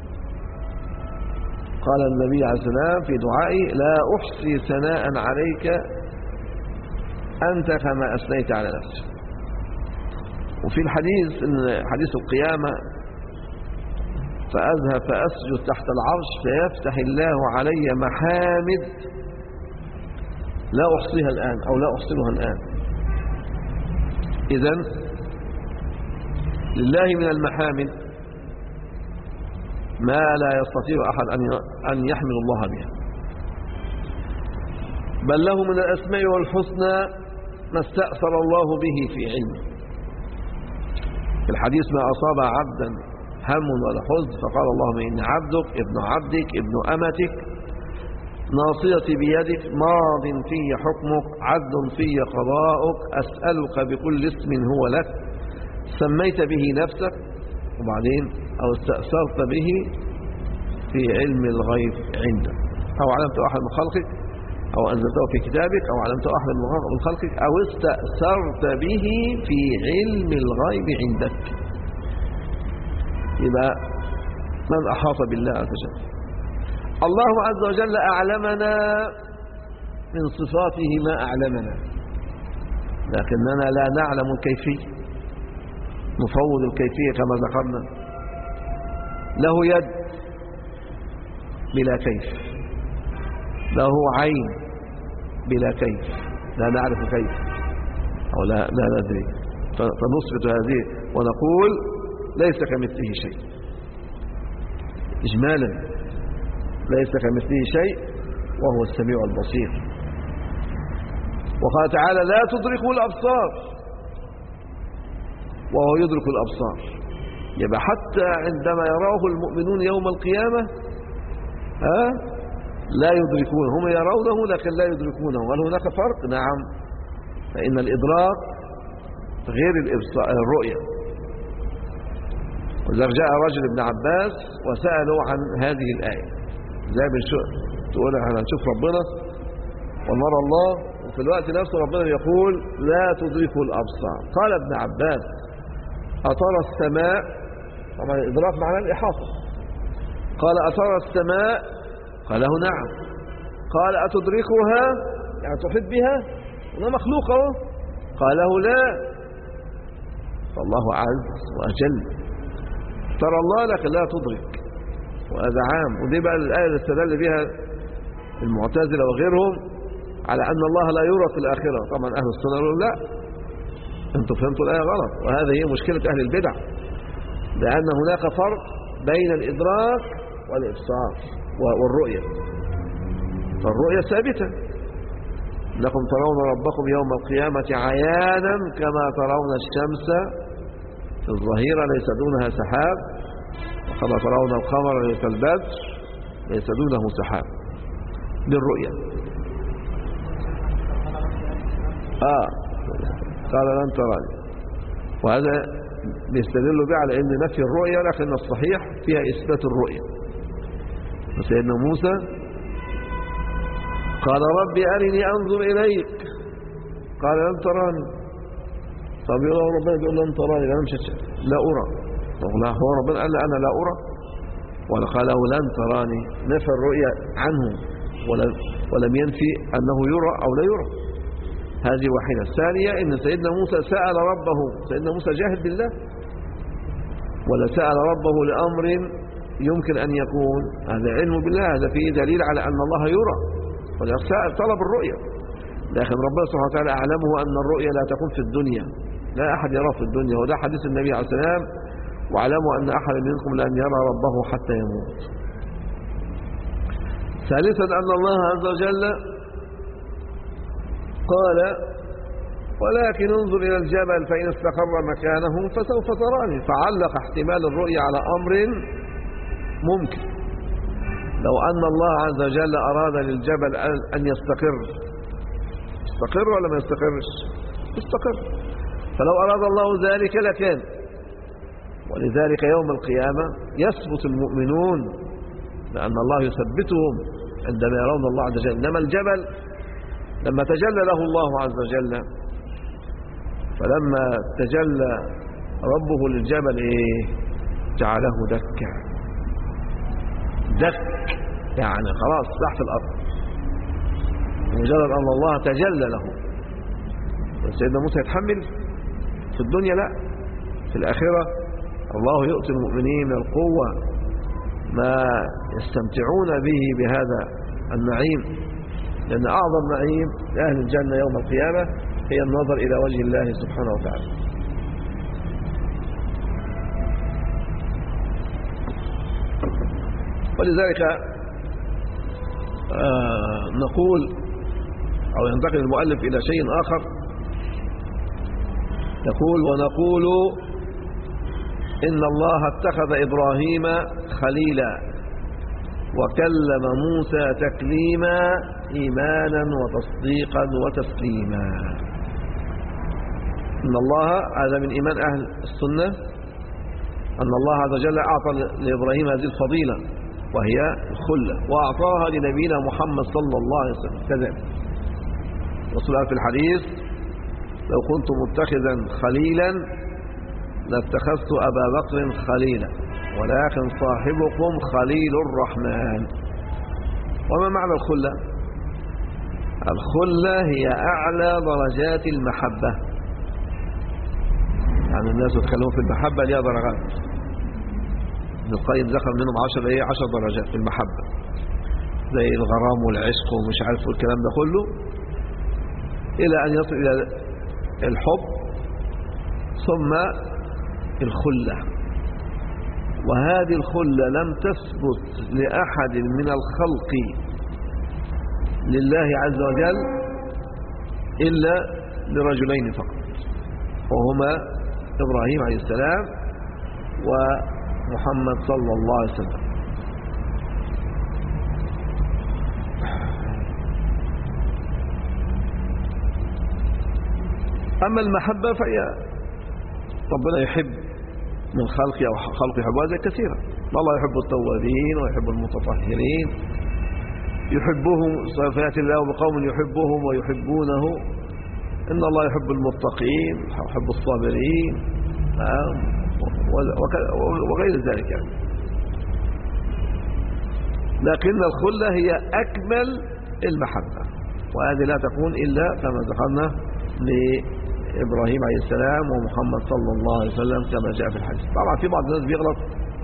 قال النبي عليه الصلاة والسلام في دعائه لا أحصي ثناء عليك أنت كما أثنيت على نفسك. وفي الحديث إن حديث القيامة فأذهب فأسجد تحت العرش فيفتح الله علي محامد لا أحصيها الآن أو لا أحصلها الآن. إذن لله من المحامد ما لا يستطيع أحد أن يحمل الله بها، بل له من الأسماء والحسنى ما استأثر الله به في علمه. في الحديث ما أصاب عبدا هم ولا حزن فقال اللهم إني عبدك ابن عبدك ابن أمتك ناصيتي بيدك ماض في حكمك عدل في قضاؤك أسألك بكل اسم هو لك سميت به نفسك وبعدين أو استأثرت به في علم الغيب عندك أو علمت أحد من خلقك أو أنزلته في كتابك أو علمت أحد من خلقك أو استأثرت به في علم الغيب عندك. يبقى من أحاط بالله عز وجل. الله عز وجل أعلمنا من صفاته ما أعلمنا، لكننا لا نعلم الكيفية، نفوض الكيفية كما ذكرنا. له يد بلا كيف، له عين بلا كيف، لا نعرف كيف أو لا ندري، فنثبت هذه ونقول ليس كمثله شيء إجمالا، ليس كمثله شيء وهو السميع البصير. وقال تعالى لا تدركه الأبصار وهو يدرك الأبصار. يبقى حتى عندما يراه المؤمنون يوم القيامة لا يدركونه، هم يرونه لكن لا يدركونه. هل هناك فرق؟ نعم، فإن الإدراك غير الرؤية. وإذا جاء رجل ابن عباس وسألوا عن هذه الآية زي تقول احنا هنشوف ربنا ونرى الله وفي الوقت نفسه ربنا يقول لا تدركه الأبصار. قال ابن عباس أترى السماء، طبعا الإدراك معناه الإحاطة، قال أترى السماء؟ قال له نعم. قال أتدركها يعني تحيط بها؟ أنها مخلوقة. قال له لا. فالله عز وجل ترى الله لكن لا تدرك، وهذا عام. ودي بقى الآية اللي استدل بها المعتزلة وغيرهم على أن الله لا يرى في الآخرة. طبعا أهل السنة يقولون لا، أنتم فهمتوا الآية غلط، وهذا هي مشكلة أهل البدع، لأن هناك فرق بين الإدراك والإبصار والرؤية. فالرؤية ثابتة، لكم ترون ربكم يوم القيامة عيانا كما ترون الشمس في الظهيرة ليس دونها سحاب وكما ترون القمر ليس البدر ليس دونه سحاب. بالرؤية قال لن تراني، وهذا بيستدل به على ان نفي الرؤية، لكن الصحيح فيها اثبات الرؤية. وسيدنا موسى قال ربي أرني أنظر إليك قال لن تراني. طب يقول ربنا يقول لن تراني أنا مش لا أرى. طب لا، هو ربنا قال أنا لا أرى ولا قال له لن تراني؟ نفى الرؤية عنه ولم ينفي أنه يرى أو لا يرى. هذه واحدة. الثانية إن سيدنا موسى سأل ربه، سيدنا موسى جاهد بالله ولا سأل ربه لأمر يمكن أن يكون هذا علم بالله، هذا فيه دليل على أن الله يرى، ولسأل طلب الرؤية. لكن ربنا سبحانه وتعالى أعلمه أن الرؤية لا تكون في الدنيا، لا أحد يرى في الدنيا، وده حديث النبي عليه السلام واعلموا أن أحد منكم لن يرى ربه حتى يموت. ثالثا أن الله عز وجل قال ولكن انظر إلى الجبل فإن استقر مكانه فسوف تراني، فعلق احتمال الرؤية على أمر ممكن. لو أن الله عز وجل أراد للجبل أن يستقر ولا ما يستقرش؟ يستقر. فلو أراد الله ذلك لكان. ولذلك يوم القيامة يثبت المؤمنون لأن الله يثبتهم عندما يرون الله عز وجل. إنما الجبل لما تجلى له الله عز وجل، فلما تجلى ربه للجبل جعله دكا، دك يعني خلاص تحت الأرض، مجرد أن الله تجلى له. سيدنا موسى يتحمل في الدنيا؟ لا، في الآخرة الله يؤتي المؤمنين من القوة ما يستمتعون به بهذا النعيم لأن أعظم نعيم لأهل الجنة يوم القيامة هي النظر إلى وجه الله سبحانه وتعالى. ولذلك نقول أو ينتقل المؤلف إلى شيء آخر، يقول: ونقول إن الله اتخذ إبراهيم خليلا وكلم موسى تكليما إيمانا وتصديقا وتسليما. إن الله، هذا من إيمان أهل السنة، أن الله عز وجل أعطى لإبراهيم هذه الفضيلة وهي الخلة، وأعطاها لنبينا محمد صلى الله عليه وسلم كذلك. وصلها في الحديث: لو كنت متخذا خليلا لاتخذت أبا بكر خليلا ولكن صاحبكم خليل الرحمن. وما معنى الخلة؟ الخلة هي أعلى درجات المحبة. يعني الناس يتكلمون في المحبة لها درجات، ابن القيم ذكر منهم 10 درجات في المحبة، زي الغرام والعشق ومش عارف والكلام ده كله، إلى أن يصل إلى الحب ثم الخلة. وهذه الخلة لم تثبت لأحد من الخلق لله عز وجل إلا لرجلين فقط، وهما إبراهيم عليه السلام ومحمد صلى الله عليه وسلم. أما المحبة فهي ربنا يحب من خلقه أو خلقه يحبها زي كثيرة. الله يحب التوابين ويحب المتطهرين، يحبهم، سوف يأتي الله بقوم يحبهم ويحبونه. إن الله يحب المتقين ويحب الصابرين وغير ذلك يعني. لكن الخلة هي أكمل المحبة، وهذه لا تكون إلا كما ذكرنا لإبراهيم عليه السلام ومحمد صلى الله عليه وسلم كما جاء في الحديث. طبعا في بعض الناس بيغلط،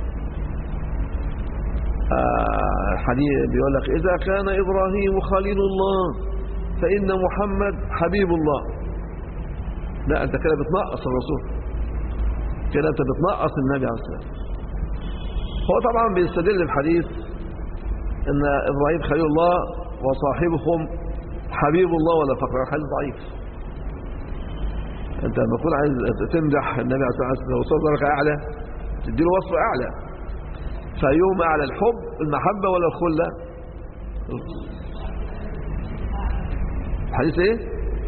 الحديث بيقول لك: إذا كان إبراهيم خليل الله فإن محمد حبيب الله. لا، أنت كده بتنقص الرسول، كده أنت بتنقص النبي عليه السلام. هو طبعا بيستدل الحديث أن إبراهيم خليل الله وصاحبكم حبيب الله ولا فقر، الحديث ضعيف. أنت لما تكون عايز تمدح النبي عليه الصلاة والسلام وصل درجة أعلى تديله وصف أعلى، فيوم أعلى الحب المحبة ولا الخلة؟ الحديث إيه؟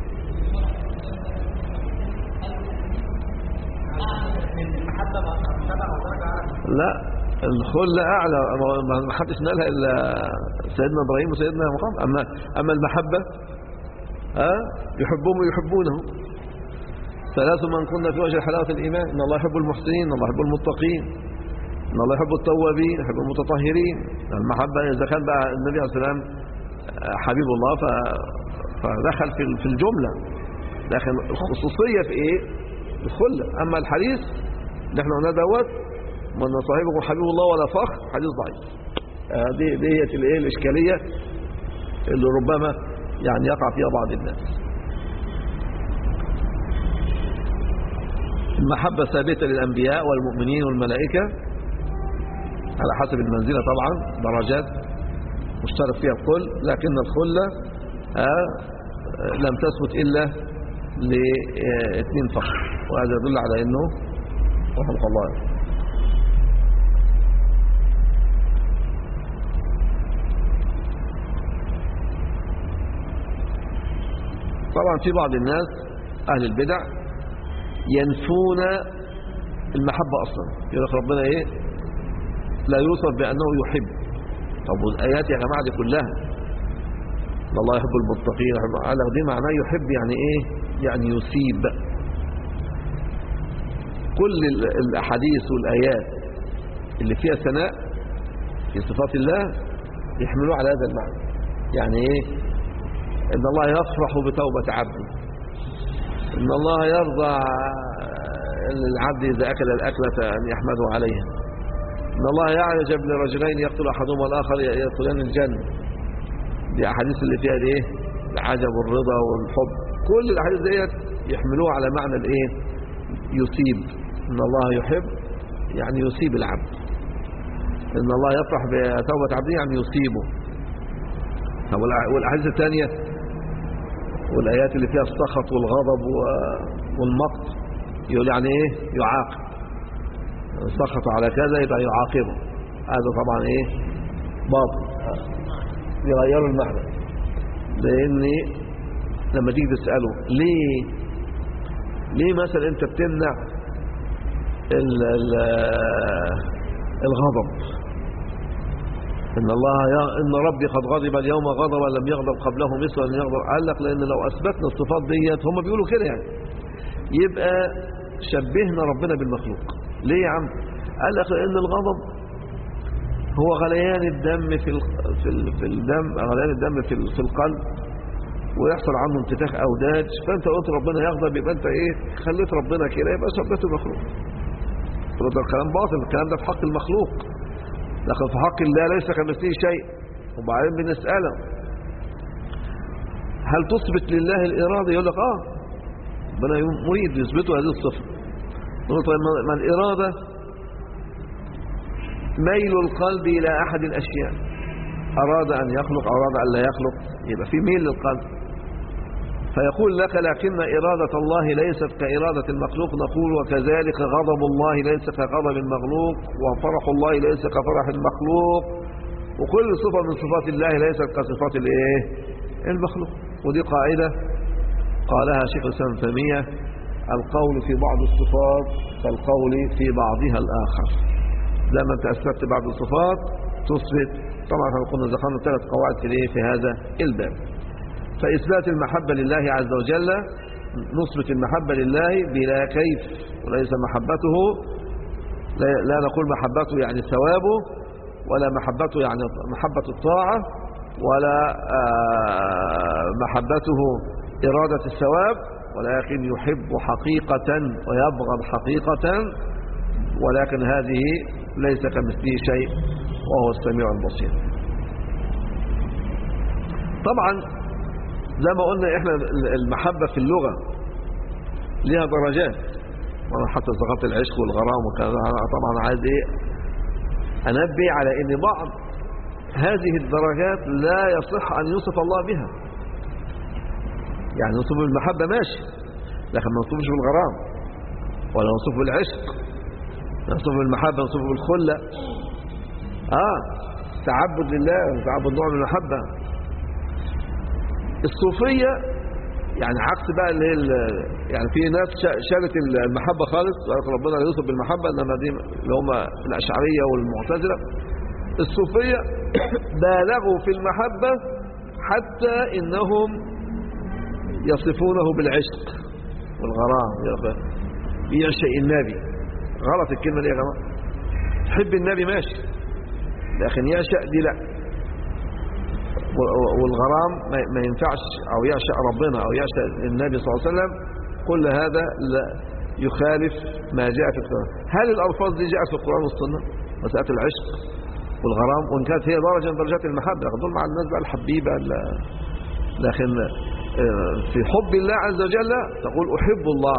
لا، الخلة أعلى، ما حدش نالها إلا سيدنا إبراهيم وسيدنا محمد. أما المحبة يحبهم ويحبونه. ثلاث من كنا في وجه حلاوة الإيمان: إن الله يحب المحسنين، إن الله يحب المتقين، إن الله يحب التوابين، يحب المتطهرين. المحبة إذا كان بقى النبي عليه السلام حبيب الله فدخل في الجملة، لكن الخصوصية في إيه؟ الخلة. أما الحديث اللي احنا قلنا دوت: من صاحبكم حبيب الله ولا فخر، حديث ضعيف. دي هي الايه الإشكالية اللي ربما يعني يقع فيها بعض الناس. المحبة ثابتة للأنبياء والمؤمنين والملائكة على حسب المنزلة، طبعا درجات مشترك فيها الكل، لكن الخلة لم تثبت إلا لاثنين فقط، وهذا يدل على أنه رحمه الله. طبعا في بعض الناس أهل البدع ينفون المحبة أصلا، يقول لك ربنا إيه؟ لا يوصف بأنه يحب. طب والآيات يا جماعة دي كلها: الله يحب المتقين، قال دي معناه يحب يعني إيه؟ يعني يثيب. كل الأحاديث والآيات اللي فيها ثناء في صفات الله يحملوه على هذا المعنى. يعني إيه؟ إن الله يفرح بتوبة عبده، إن الله يرضى العبد إذا أكل الأكلة أن يحمده عليها، إن الله يعجب لرجلين يقتل أحدهما والآخر يدخلان الجنة، دي أحاديث اللي فيها الايه العجب والرضا والحب، كل الأحاديث ديت يحملوها على معنى الايه يصيب. إن الله يحب يعني يصيب العبد، إن الله يفرح بتوبة عبده يعني يصيبه. والأحاديث الثانية والآيات اللي فيها السخط والغضب والمقت يقول يعني ايه يعاقب، سخط على كذا يبقى يعاقبه، هذا طبعا ايه باطل، يغيروا المعنى. لان لما تيجي تسأله ليه مثلا انت بتمنع الغضب، إن ربي قد غضب اليوم غضبا لم يغضب قبله مثل أن يغضب، قال لك لأن لو أثبتنا الصفات ديت هم بيقولوا كده يعني يبقى شبهنا ربنا بالمخلوق. ليه يا عم؟ قال لك لأن الغضب هو غليان الدم في الدم، غليان الدم في القلب، ويحصل عنه انتفاخ أوداج، فأنت قلت ربنا يغضب يبقى أنت إيه خليت ربنا كده، يبقى شبهته المخلوق. ده الكلام باطل، الكلام ده في حق المخلوق، لكن في حق الله ليس كمثله شيء. وبعدين بنسأله هل تثبت لله الإرادة؟ يقول لك ربنا مريد يثبته هذه الصفة. نقول طيب ما الإرادة ميل القلب إلى أحد الأشياء، أراد أن يخلق أراد أن لا يخلق، يبقى في ميل للقلب. فيقول لك لكن إرادة الله ليست كإرادة المخلوق، نقول وكذلك غضب الله ليس كغضب المخلوق، وفرح الله ليس كفرح المخلوق، وكل صفة من صفات الله ليست كصفات المخلوق. ودي قاعدة قالها شيخ الإسلام ابن تيمية: القول في بعض الصفات كالقول في بعضها الآخر. لما انت أثبت بعض الصفات تثبت. طبعا احنا قلنا ذكرنا 3 قواعد في هذا الباب. فإثبات المحبة لله عز وجل، نثبت المحبة لله بلا كيف، وليس محبته، لا نقول محبته يعني ثوابه، ولا محبته يعني محبة الطاعة، ولا محبته إرادة الثواب، ولكن يحب حقيقة ويبغض حقيقة، ولكن هذه ليس كمثله شيء وهو السميع البصير. طبعا زي ما قلنا احنا المحبة في اللغة لها درجات، وانا حتى ذكرت العشق والغرام وكذا. طبعا عايز انبه على ان بعض هذه الدرجات لا يصح ان يوصف الله بها. يعني نوصف بالمحبة ماشي، لكن ما نوصفش بالغرام، ولا نوصف بالعشق، نوصف بالمحبة، نوصف بالخلة. تعبد لله، تعبد نوع من المحبة. الصوفية يعني عكس بقى يعني في ناس شالت المحبة خالص، ربنا لا يوصف بالمحبة، انما دي اللي هم الأشعرية والمعتزلة. الصوفية بالغوا في المحبة حتى انهم يصفونه بالعشق والغرام. يعشق النبي، غلط الكلمة دي يا جماعة. تحب النبي ماشي، لكن يعشق دي لا. والغرام ما ينفعش، او يعشق ربنا او يعشق النبي صلى الله عليه وسلم، كل هذا لا يخالف ما جاء في القرآن. هل الألفاظ دي جاءت في القرآن والسنة؟ مسألة العشق والغرام، وإن كانت هي درجة من درجات المحبة، دول مع الناس بقى الحبيبة، لكن في حب الله عز وجل تقول أحب الله،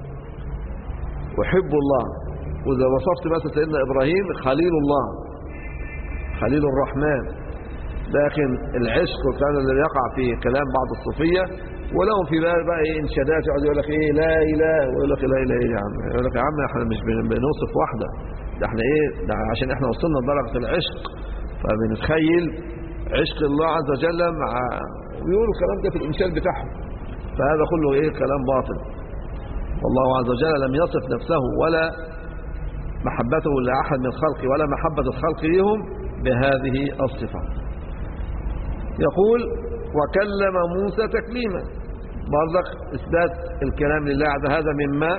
أحب الله. وإذا وصفت مثلا سيدنا إبراهيم خليل الله، خليل الرحمن. لكن العشق وكان الذي يقع في كلام بعض الصوفية، ولهم في بقى انشادات يقعد يقول لك لا اله، ويقول لك لا اله يا عم، يقول لك يا عم احنا مش بنوصف واحده، ده احنا ده عشان احنا وصلنا لدرجه العشق، فبنتخيل عشق الله عز وجل مع، ويقولوا الكلام ده في الانشاد بتاعهم. فهذا كله كلام باطل. والله عز وجل لم يصف نفسه ولا محبته لاحد من خلقه ولا محبه الخلق لهم بهذه الصفات. يقول وكلم موسى تكليما، برضك إثبات الكلام لله عز وجل، هذا مما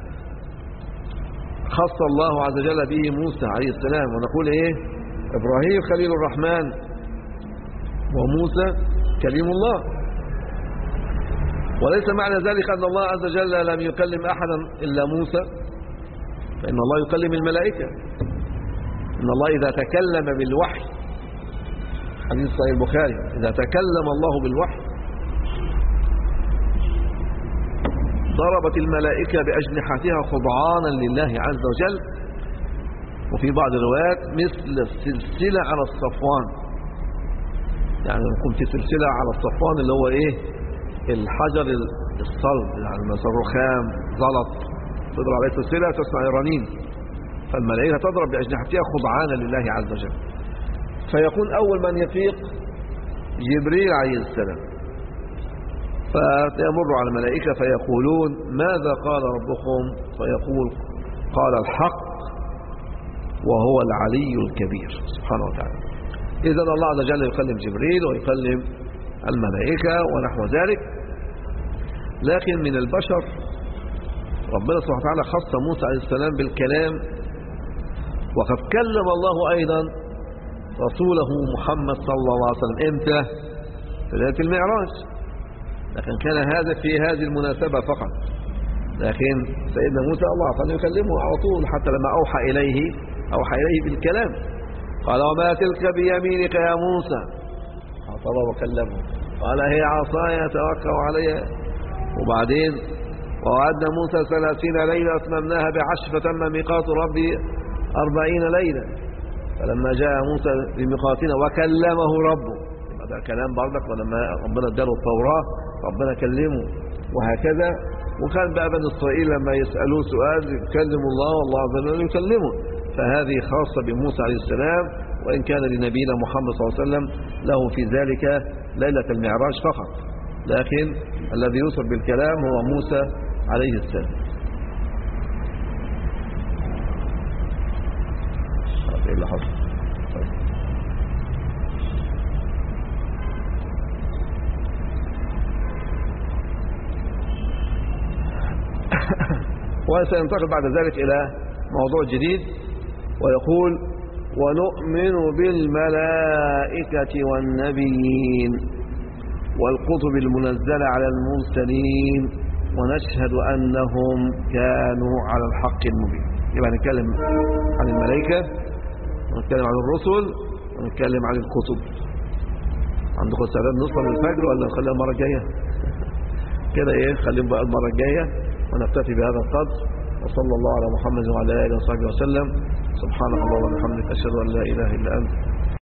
خص الله عز وجل به موسى عليه السلام. ونقول إبراهيم خليل الرحمن وموسى كليم الله. وليس معنى ذلك أن الله عز وجل لم يكلم أحدا إلا موسى، فإن الله يكلم الملائكة. إن الله إذا تكلم بالوحي حديث صحيح البخاري إذا تكلم الله بالوحي ضربت الملائكة بأجنحتها خضعانا لله عز وجل. وفي بعض الروايات مثل السلسلة على الصفوان، يعني يكون في سلسلة على الصفوان اللي هو ايه الحجر الصلب، يعني مثلا رخام زلط تضرب عليه سلسلة تسمع رنين، فالملائكة تضرب بأجنحتها خضعانا لله عز وجل. فيكون أول من يفيق جبريل عليه السلام، فيمر على الملائكة فيقولون ماذا قال ربكم؟ فيقول قال الحق وهو العلي الكبير سبحانه وتعالى. إذن الله عز وجل يكلم جبريل ويكلم الملائكة ونحو ذلك. لكن من البشر ربنا سبحانه وتعالى خص موسى عليه السلام بالكلام، وقد كلم الله أيضا رسوله محمد صلى الله عليه وسلم امتى؟ في ليلة المعراج، لكن كان هذا في هذه المناسبة فقط. لكن سيدنا موسى الله عز وجل يكلمه على طول، حتى لما أوحى إليه بالكلام قال وما تلك بيمينك يا موسى؟ عطى وكلمه قال هي عصاي أتوكل عليها. وبعدين ووعدنا موسى 30 ليلة أتممناها ب10 فتم ميقات ربي 40 ليلة. فلما جاء موسى بميقاتنا وكلمه ربه، ده كلام برضك، ولما ربنا اداله التوراة ربنا كلمه وهكذا. وكان بقى بني إسرائيل لما يسألوه سؤال يكلموا الله والله عز وجل يكلمه. فهذه خاصة بموسى عليه السلام، وإن كان لنبينا محمد صلى الله عليه وسلم له في ذلك ليلة المعراج فقط، لكن الذي يوصف بالكلام هو موسى عليه السلام. ايه اللي حصل؟ وسينتقل بعد ذلك إلى موضوع جديد ويقول ونؤمن بالملائكة والنبيين والكتب المنزلة على المرسلين ونشهد أنهم كانوا على الحق المبين. يبقى نتكلم عن الملائكة ونتكلم عن الرسل ونتكلم عن الكتب. عندكم استعداد نصل الفجر ولا نخليها المرة الجاية؟ كده ايه، خليهم بقى المرة الجاية ونكتفي بهذا القدر. وصلى الله على محمد وعلى آله وصحبه وسلم. سبحانك اللهم وبحمدك أشهد أن لا إله إلا أنت